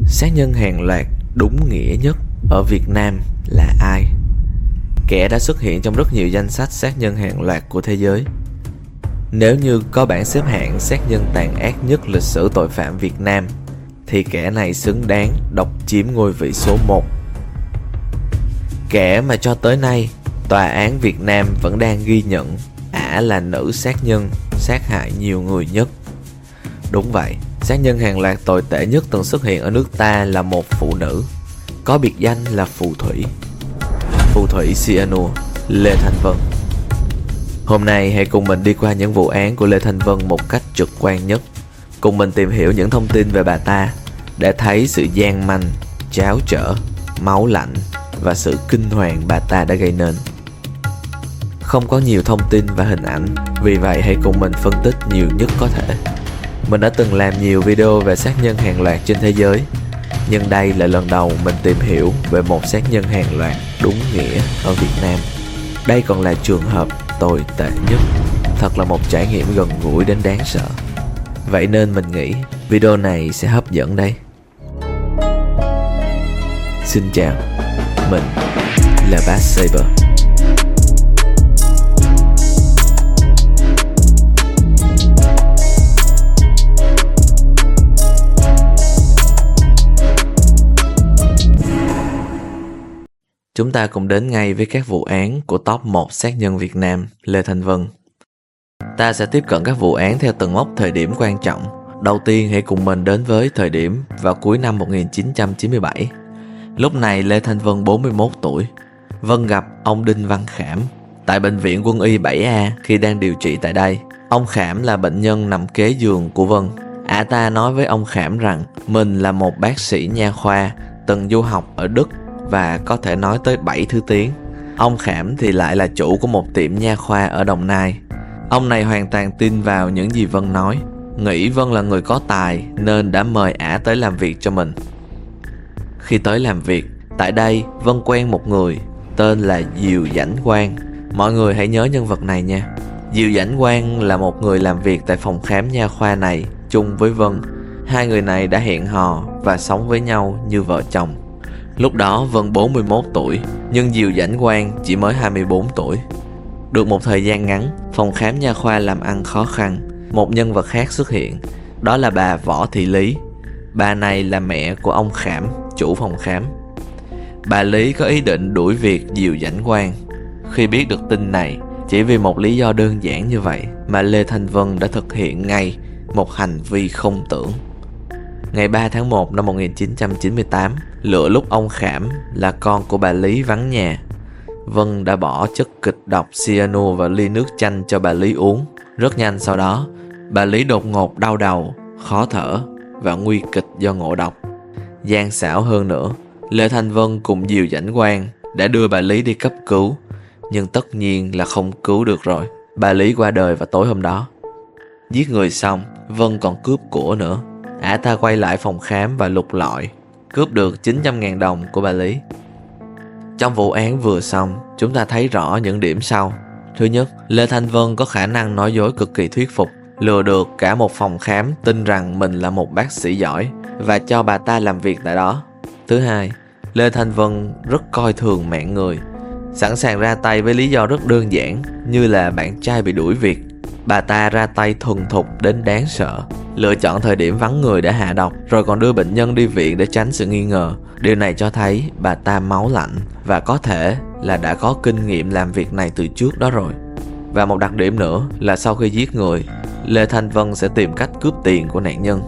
Sát nhân hàng loạt đúng nghĩa nhất ở Việt Nam là ai? Kẻ đã xuất hiện trong rất nhiều danh sách sát nhân hàng loạt của thế giới. Nếu như có bảng xếp hạng sát nhân tàn ác nhất lịch sử tội phạm Việt Nam, thì kẻ này xứng đáng độc chiếm ngôi vị số 1. Kẻ mà cho tới nay tòa án Việt Nam vẫn đang ghi nhận ả là nữ sát nhân sát hại nhiều người nhất. Đúng vậy, sát nhân hàng loạt tồi tệ nhất từng xuất hiện ở nước ta là một phụ nữ, có biệt danh là phù thủy cyanua, Lê Thanh Vân. Hôm nay hãy cùng mình đi qua những vụ án của Lê Thanh Vân một cách trực quan nhất. Cùng mình tìm hiểu những thông tin về bà ta để thấy sự gian manh, tráo trở, máu lạnh và sự kinh hoàng bà ta đã gây nên. Không có nhiều thông tin và hình ảnh, vì vậy hãy cùng mình phân tích nhiều nhất có thể. Mình đã từng làm nhiều video về sát nhân hàng loạt trên thế giới, nhưng đây là lần đầu mình tìm hiểu về một sát nhân hàng loạt đúng nghĩa ở Việt Nam. Đây còn là trường hợp tồi tệ nhất. Thật là một trải nghiệm gần gũi đến đáng sợ. Vậy nên mình nghĩ video này sẽ hấp dẫn đây. Xin chào, mình là Bass Saber. Chúng ta cùng đến ngay với các vụ án của top 1 sát nhân Việt Nam, Lê Thanh Vân. Ta sẽ tiếp cận các vụ án theo từng mốc thời điểm quan trọng. Đầu tiên hãy cùng mình đến với thời điểm vào cuối năm 1997. Lúc này Lê Thanh Vân 41 tuổi. Vân gặp ông Đinh Văn Khảm tại bệnh viện Quân y 7A khi đang điều trị tại đây. Ông Khảm là bệnh nhân nằm kế giường của Vân. Ả ta nói với ông Khảm rằng mình là một bác sĩ nha khoa từng du học ở Đức và có thể nói tới 7 thứ tiếng. Ông Khảm thì lại là chủ của một tiệm nha khoa ở Đồng Nai. Ông này hoàn toàn tin vào những gì Vân nói, nghĩ Vân là người có tài nên đã mời ả tới làm việc cho mình. Khi tới làm việc, tại đây Vân quen một người tên là Diều Dãnh Quang. Mọi người hãy nhớ nhân vật này nha. Diều Dãnh Quang là một người làm việc tại phòng khám nha khoa này chung với Vân. Hai người này đã hẹn hò và sống với nhau như vợ chồng. Lúc đó Vân 41 tuổi, nhưng Diều Dãnh Quang chỉ mới 24 tuổi. Được một thời gian ngắn, phòng khám nha khoa làm ăn khó khăn. Một nhân vật khác xuất hiện, đó là bà Võ Thị Lý. Bà này là mẹ của ông Khảm, chủ phòng khám. Bà Lý có ý định đuổi việc Diều Dãnh Quang. Khi biết được tin này, chỉ vì một lý do đơn giản như vậy mà Lê Thanh Vân đã thực hiện ngay một hành vi không tưởng. Ngày 3 tháng 1 năm 1998, lựa lúc ông Khảm là con của bà Lý vắng nhà, Vân đã bỏ chất kịch độc cyanua vào ly nước chanh cho bà Lý uống. Rất nhanh sau đó, bà Lý đột ngột đau đầu, khó thở và nguy kịch do ngộ độc. Gian xảo hơn nữa, Lê Thanh Vân cùng Diều Dãnh Quang đã đưa bà Lý đi cấp cứu, nhưng tất nhiên là không cứu được rồi. Bà Lý qua đời vào tối hôm đó. Giết người xong, Vân còn cướp của nữa. Ả ta quay lại phòng khám và lục lọi, cướp được 900.000 đồng của bà Lý. Trong vụ án vừa xong, chúng ta thấy rõ những điểm sau. Thứ nhất, Lê Thanh Vân có khả năng nói dối cực kỳ thuyết phục, lừa được cả một phòng khám tin rằng mình là một bác sĩ giỏi và cho bà ta làm việc tại đó. Thứ hai, Lê Thanh Vân rất coi thường mạng người, sẵn sàng ra tay với lý do rất đơn giản như là bạn trai bị đuổi việc. Bà ta ra tay thuần thục đến đáng sợ, lựa chọn thời điểm vắng người để hạ độc, rồi còn đưa bệnh nhân đi viện để tránh sự nghi ngờ. Điều này cho thấy bà ta máu lạnh và có thể là đã có kinh nghiệm làm việc này từ trước đó rồi. Và một đặc điểm nữa là sau khi giết người, Lê Thanh Vân sẽ tìm cách cướp tiền của nạn nhân.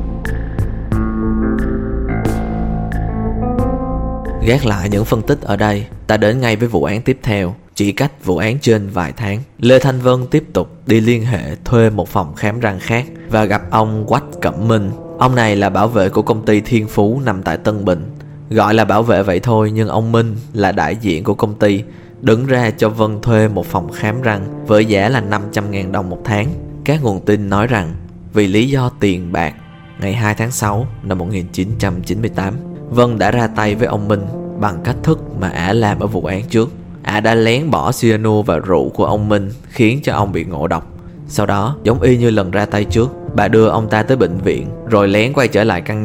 Gác lại những phân tích ở đây, ta đến ngay với vụ án tiếp theo. Chỉ cách vụ án trên vài tháng, Lê Thanh Vân tiếp tục đi liên hệ thuê một phòng khám răng khác và gặp ông Quách Cẩm Minh. Ông này là bảo vệ của công ty Thiên Phú nằm tại Tân Bình. Gọi là bảo vệ vậy thôi, nhưng ông Minh là đại diện của công ty, đứng ra cho Vân thuê một phòng khám răng với giá là 500.000 đồng một tháng. Các nguồn tin nói rằng vì lý do tiền bạc, ngày 2 tháng 6 năm 1998, Vân đã ra tay với ông Minh bằng cách thức mà ả làm ở vụ án trước. Ả đã lén bỏ cyanua vào rượu của ông Minh, khiến cho ông bị ngộ độc. Sau đó, giống y như lần ra tay trước, bà đưa ông ta tới bệnh viện, rồi lén quay trở lại căn nhà.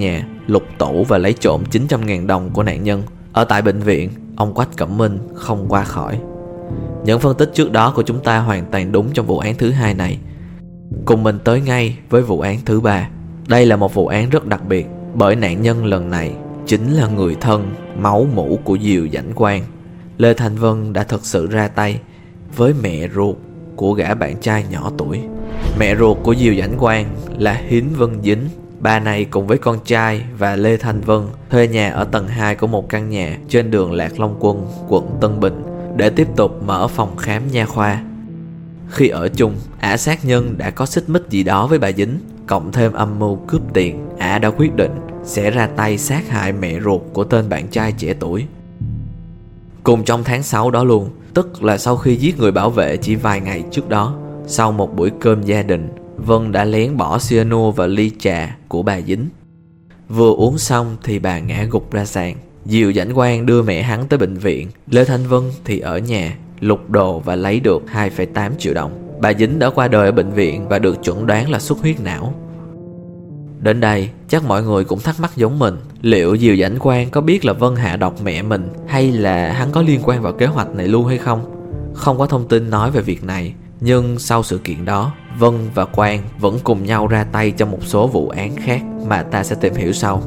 lục tủ và lấy trộm 900.000 đồng của nạn nhân. Ở tại bệnh viện, ông Quách Cẩm Minh không qua khỏi. Những phân tích trước đó của chúng ta hoàn toàn đúng trong vụ án thứ hai này. Cùng mình tới ngay với vụ án thứ ba. Đây là một vụ án rất đặc biệt, bởi nạn nhân lần này chính là người thân máu mủ của Diều Dãnh Quang. Lê Thanh Vân đã thực sự ra tay với mẹ ruột của gã bạn trai nhỏ tuổi. Mẹ ruột của Diều Dãnh Quang là Hiến Vân Dính. Bà này cùng với con trai và Lê Thanh Vân thuê nhà ở tầng 2 của một căn nhà trên đường Lạc Long Quân, quận Tân Bình để tiếp tục mở phòng khám nha khoa. Khi ở chung, ả sát nhân đã có xích mích gì đó với bà Dính, cộng thêm âm mưu cướp tiền, ả đã quyết định sẽ ra tay sát hại mẹ ruột của tên bạn trai trẻ tuổi. Cùng trong tháng 6 đó luôn, tức là sau khi giết người bảo vệ chỉ vài ngày trước đó, sau một buổi cơm gia đình, Vân đã lén bỏ cyanua vào ly trà của bà Dính. Vừa uống xong thì bà ngã gục ra sàn. Diều Dãnh Quang đưa mẹ hắn tới bệnh viện, Lê Thanh Vân thì ở nhà lục đồ và lấy được 2,8 triệu đồng. Bà Dính đã qua đời ở bệnh viện và được chẩn đoán là xuất huyết não. Đến đây, chắc mọi người cũng thắc mắc giống mình, liệu Diều Dãnh Quang có biết là Vân hạ độc mẹ mình, hay là hắn có liên quan vào kế hoạch này luôn hay không? Không có thông tin nói về việc này, nhưng sau sự kiện đó, Vân và Quang vẫn cùng nhau ra tay trong một số vụ án khác mà ta sẽ tìm hiểu sau.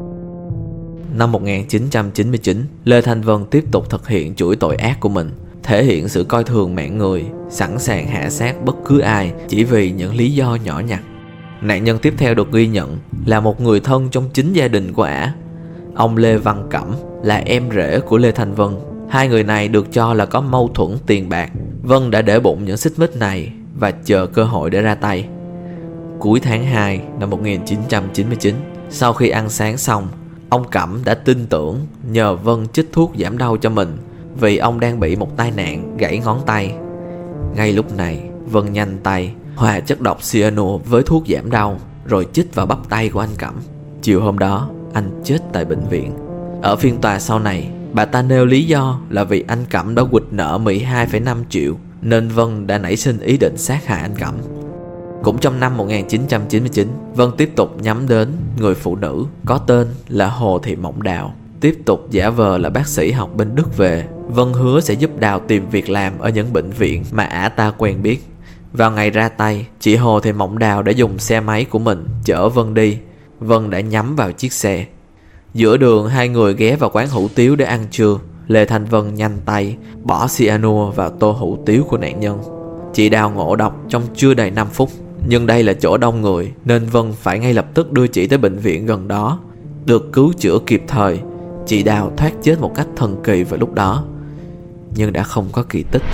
Năm 1999, Lê Thanh Vân tiếp tục thực hiện chuỗi tội ác của mình, thể hiện sự coi thường mạng người, sẵn sàng hạ sát bất cứ ai chỉ vì những lý do nhỏ nhặt. Nạn nhân tiếp theo được ghi nhận là một người thân trong chính gia đình của ả. Ông Lê Văn Cẩm là em rể của Lê Thanh Vân. Hai người này được cho là có mâu thuẫn tiền bạc. Vân đã để bụng những xích mích này và chờ cơ hội để ra tay. Cuối tháng 2 năm 1999, sau khi ăn sáng xong, ông Cẩm đã tin tưởng nhờ Vân chích thuốc giảm đau cho mình, vì ông đang bị một tai nạn gãy ngón tay. Ngay lúc này, Vân nhanh tay hòa chất độc cyanua với thuốc giảm đau rồi chích vào bắp tay của anh Cẩm. Chiều hôm đó, anh chết tại bệnh viện. Ở phiên tòa sau này, bà ta nêu lý do là vì anh Cẩm đã quỵt nợ 12,5 triệu nên Vân đã nảy sinh ý định sát hại anh Cẩm. Cũng trong năm 1999, Vân tiếp tục nhắm đến người phụ nữ có tên là Hồ Thị Mộng Đào. Tiếp tục giả vờ là bác sĩ học bên Đức về, Vân hứa sẽ giúp Đào tìm việc làm ở những bệnh viện mà ả ta quen biết. Vào ngày ra tay, chị Hồ Thị Mộng Đào đã dùng xe máy của mình chở Vân đi. Vân đã nhắm vào chiếc xe. Giữa đường, hai người ghé vào quán hủ tiếu để ăn trưa. Lê Thanh Vân nhanh tay bỏ cyanua vào tô hủ tiếu của nạn nhân. Chị Đào ngộ độc trong chưa đầy 5 phút. Nhưng đây là chỗ đông người nên Vân phải ngay lập tức đưa chị tới bệnh viện gần đó. Được cứu chữa kịp thời, chị Đào thoát chết một cách thần kỳ vào lúc đó. Nhưng đã không có kỳ tích.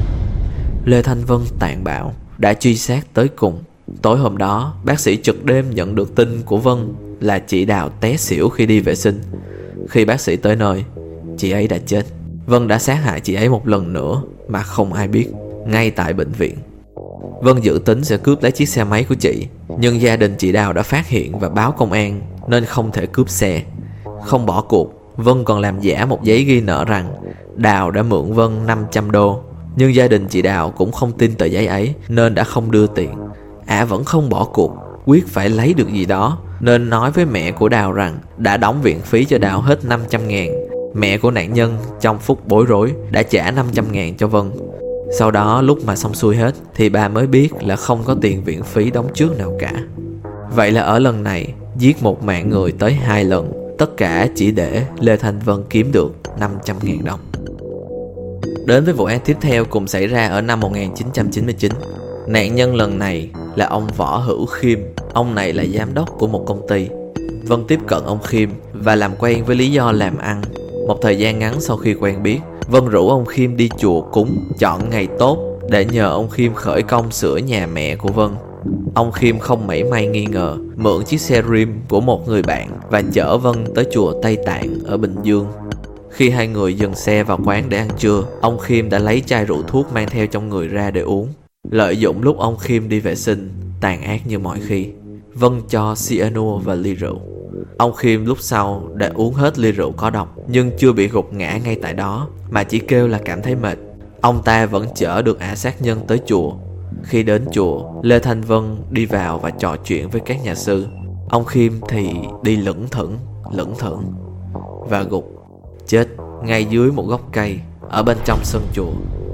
Lê Thanh Vân tàn bạo đã truy sát tới cùng. Tối hôm đó, bác sĩ trực đêm nhận được tin của Vân là chị Đào té xỉu khi đi vệ sinh. Khi bác sĩ tới nơi, chị ấy đã chết. Vân đã sát hại chị ấy một lần nữa mà không ai biết, ngay tại bệnh viện. Vân dự tính sẽ cướp lấy chiếc xe máy của chị, nhưng gia đình chị Đào đã phát hiện và báo công an nên không thể cướp xe. Không bỏ cuộc, Vân còn làm giả một giấy ghi nợ rằng Đào đã mượn Vân 500 đô. Nhưng gia đình chị Đào cũng không tin tờ giấy ấy nên đã không đưa tiền. Ả vẫn không bỏ cuộc, quyết phải lấy được gì đó nên nói với mẹ của Đào rằng đã đóng viện phí cho Đào hết 500.000. Mẹ của nạn nhân trong phút bối rối đã trả 500.000 cho Vân. Sau đó lúc mà xong xuôi hết thì bà mới biết là không có tiền viện phí đóng trước nào cả. Vậy là ở lần này giết một mạng người tới 2 lần, tất cả chỉ để Lê Thanh Vân kiếm được 500.000 đồng. Đến với vụ án tiếp theo cùng xảy ra ở năm 1999. Nạn nhân lần này là ông Võ Hữu Khiêm. Ông này là giám đốc của một công ty. Vân tiếp cận ông Khiêm và làm quen với lý do làm ăn. Một thời gian ngắn sau khi quen biết, Vân rủ ông Khiêm đi chùa cúng, chọn ngày tốt để nhờ ông Khiêm khởi công sửa nhà mẹ của Vân. Ông Khiêm không mảy may nghi ngờ, mượn chiếc xe Rim của một người bạn và chở Vân tới chùa Tây Tạng ở Bình Dương. Khi hai người dừng xe vào quán để ăn trưa, ông Khiêm đã lấy chai rượu thuốc mang theo trong người ra để uống. Lợi dụng lúc ông Khiêm đi vệ sinh, tàn ác như mọi khi, Vân cho cyanua và ly rượu. Ông Khiêm lúc sau đã uống hết ly rượu có độc, nhưng chưa bị gục ngã ngay tại đó, mà chỉ kêu là cảm thấy mệt. Ông ta vẫn chở được ả sát nhân tới chùa. Khi đến chùa, Lê Thanh Vân đi vào và trò chuyện với các nhà sư. Ông Khiêm thì đi lững thững và gục chết ngay dưới một gốc cây ở bên trong sân chùa.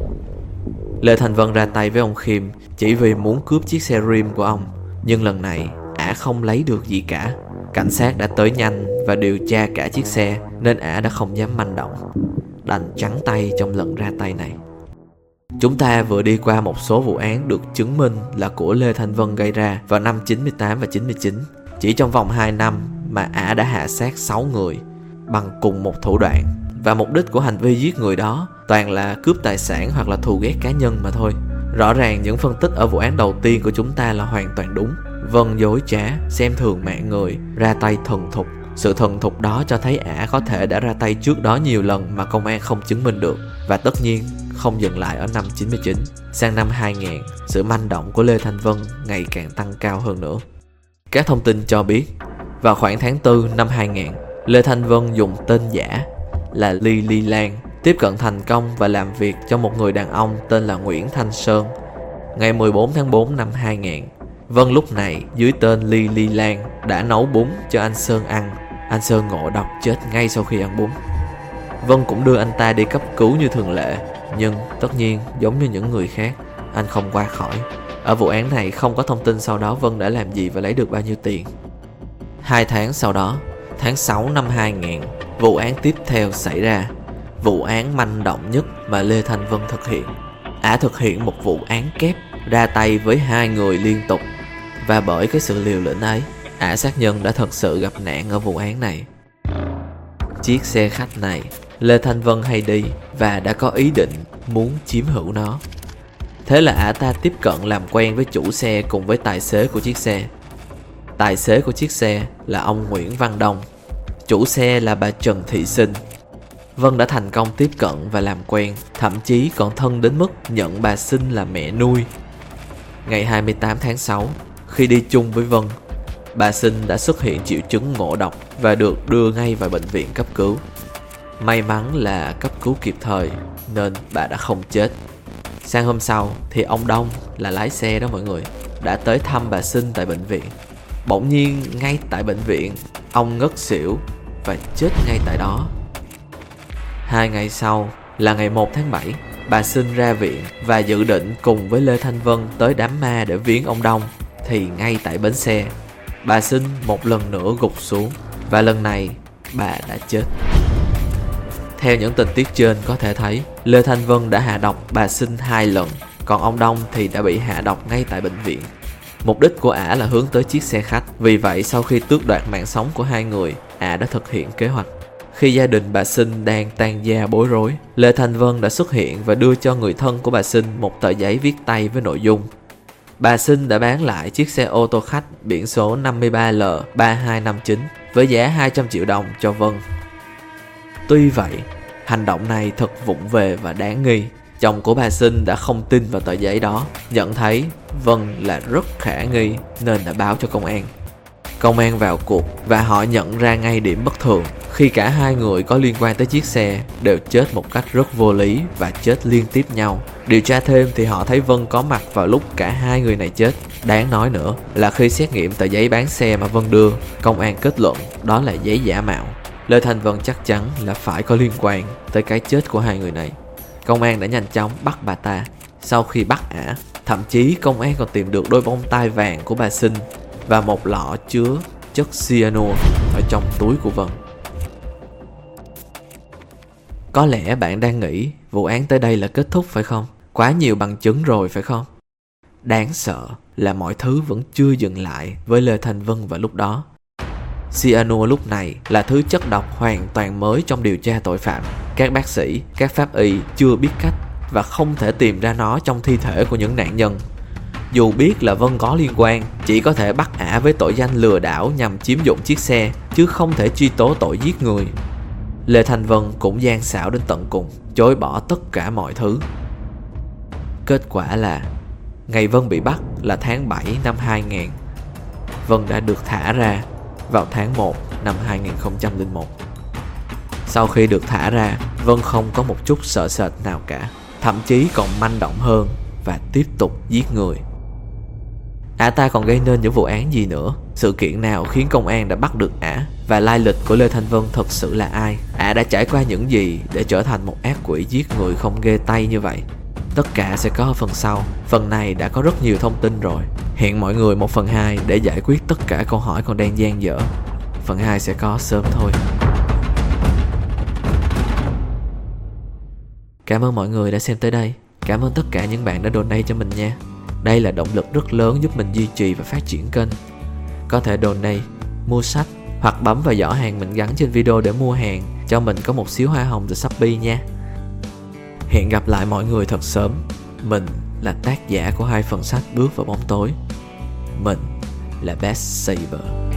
Lê Thanh Vân ra tay với ông Khiêm chỉ vì muốn cướp chiếc xe Rim của ông, nhưng lần này ả không lấy được gì cả. Cảnh sát đã tới nhanh và điều tra cả chiếc xe nên ả đã không dám manh động, đành trắng tay trong lần ra tay này. Chúng ta vừa đi qua một số vụ án được chứng minh là của Lê Thanh Vân gây ra vào năm 98 và 99. Chỉ trong vòng 2 năm mà ả đã hạ sát 6 người bằng cùng một thủ đoạn, và mục đích của hành vi giết người đó toàn là cướp tài sản hoặc là thù ghét cá nhân mà thôi. Rõ ràng những phân tích ở vụ án đầu tiên của chúng ta là hoàn toàn đúng. Vân dối trá, xem thường mạng người, ra tay thuần thục. Sự thuần thục đó cho thấy ả có thể đã ra tay trước đó nhiều lần mà công an không chứng minh được. Và tất nhiên không dừng lại ở năm 99. Sang năm 2000, sự manh động của Lê Thanh Vân ngày càng tăng cao hơn nữa. Các thông tin cho biết, vào khoảng tháng 4 năm 2000, Lê Thanh Vân dùng tên giả là Ly Lan tiếp cận thành công và làm việc cho một người đàn ông tên là Nguyễn Thanh Sơn. Ngày 14 tháng 4 năm 2000, Vân lúc này dưới tên Ly Lan đã nấu bún cho anh Sơn ăn. Anh Sơn ngộ độc chết ngay sau khi ăn bún. Vân cũng đưa anh ta đi cấp cứu như thường lệ, nhưng tất nhiên giống như những người khác, anh không qua khỏi. Ở vụ án này không có thông tin sau đó Vân đã làm gì và lấy được bao nhiêu tiền. 2 tháng sau đó, tháng 6 năm 2000, vụ án tiếp theo xảy ra. Vụ án manh động nhất mà Lê Thanh Vân thực hiện. Ả thực hiện một vụ án kép, ra tay với 2 người liên tục. Và bởi cái sự liều lĩnh ấy, ả sát nhân đã thật sự gặp nạn ở vụ án này. Chiếc xe khách này, Lê Thanh Vân hay đi và đã có ý định muốn chiếm hữu nó. Thế là ả ta tiếp cận làm quen với chủ xe cùng với tài xế của chiếc xe. Tài xế của chiếc xe là ông Nguyễn Văn Đông, chủ xe là bà Trần Thị Sinh. Vân đã thành công tiếp cận và làm quen, thậm chí còn thân đến mức nhận bà Sinh là mẹ nuôi. Ngày 28 tháng 6, khi đi chung với Vân, bà Sinh đã xuất hiện triệu chứng ngộ độc và được đưa ngay vào bệnh viện cấp cứu. May mắn là cấp cứu kịp thời nên bà đã không chết. Sang hôm sau thì ông Đông là lái xe đó mọi người đã tới thăm bà Sinh tại bệnh viện. Bỗng nhiên ngay tại bệnh viện, ông ngất xỉu và chết ngay tại đó. 2 ngày sau là ngày 1 tháng 7, bà Sinh ra viện và dự định cùng với Lê Thanh Vân tới đám ma để viếng ông Đông. Thì ngay tại bến xe, bà Sinh một lần nữa gục xuống và lần này bà đã chết. Theo những tình tiết trên có thể thấy, Lê Thanh Vân đã hạ độc bà Sinh 2 lần, còn ông Đông thì đã bị hạ độc ngay tại bệnh viện. Mục đích của ả là hướng tới chiếc xe khách. Vì vậy sau khi tước đoạt mạng sống của 2 người, ả đã thực hiện kế hoạch. Khi gia đình bà Sinh đang tang gia bối rối, Lê Thanh Vân đã xuất hiện và đưa cho người thân của bà Sinh một tờ giấy viết tay với nội dung: bà Sinh đã bán lại chiếc xe ô tô khách biển số 53L3259 với giá 200 triệu đồng cho Vân. Tuy vậy, hành động này thật vụng về và đáng nghi. Chồng của bà Sinh đã không tin vào tờ giấy đó, nhận thấy Vân là rất khả nghi nên đã báo cho công an. Công an vào cuộc và họ nhận ra ngay điểm bất thường khi cả 2 người có liên quan tới chiếc xe đều chết một cách rất vô lý và chết liên tiếp nhau. Điều tra thêm thì họ thấy Vân có mặt vào lúc cả 2 người này chết. Đáng nói nữa là khi xét nghiệm tờ giấy bán xe mà Vân đưa, công an kết luận đó là giấy giả mạo. Lê Thanh Vân chắc chắn là phải có liên quan tới cái chết của 2 người này. Công an đã nhanh chóng bắt bà ta. Sau khi bắt ả, thậm chí công an còn tìm được đôi bông tai vàng của bà Sinh và một lọ chứa chất cyanua ở trong túi của Vân. Có lẽ bạn đang nghĩ vụ án tới đây là kết thúc phải không? Quá nhiều bằng chứng rồi phải không? Đáng sợ là mọi thứ vẫn chưa dừng lại với Lê Thanh Vân vào lúc đó. Cyanua lúc này là thứ chất độc hoàn toàn mới trong điều tra tội phạm. Các bác sĩ, các pháp y chưa biết cách và không thể tìm ra nó trong thi thể của những nạn nhân. Dù biết là Vân có liên quan, chỉ có thể bắt ả với tội danh lừa đảo nhằm chiếm dụng chiếc xe, chứ không thể truy tố tội giết người. Lê Thanh Vân cũng gian xảo đến tận cùng, chối bỏ tất cả mọi thứ. Kết quả là ngày Vân bị bắt là tháng 7 năm 2000. Vân đã được thả ra vào tháng 1 năm 2001. Sau khi được thả ra, Vân không có một chút sợ sệt nào cả, thậm chí còn manh động hơn và tiếp tục giết người. Ả ta còn gây nên những vụ án gì nữa? Sự kiện nào khiến công an đã bắt được Ả? Và lai lịch của Lê Thanh Vân thật sự là ai? Ả đã trải qua những gì để trở thành một ác quỷ giết người không ghê tay như vậy? Tất cả sẽ có ở phần sau. Phần này đã có rất nhiều thông tin rồi. Hẹn mọi người một phần 2 để giải quyết tất cả câu hỏi còn đang dang dở. Phần 2 sẽ có sớm thôi. Cảm ơn mọi người đã xem tới đây. Cảm ơn tất cả những bạn đã donate cho mình nha. Đây là động lực rất lớn giúp mình duy trì và phát triển kênh. Có thể donate, mua sách hoặc bấm vào giỏ hàng mình gắn trên video để mua hàng, cho mình có một xíu hoa hồng từ Shopee nha. Hẹn gặp lại mọi người thật sớm. Mình là tác giả của 2 phần sách Bước vào bóng tối. Mình là Best Saver.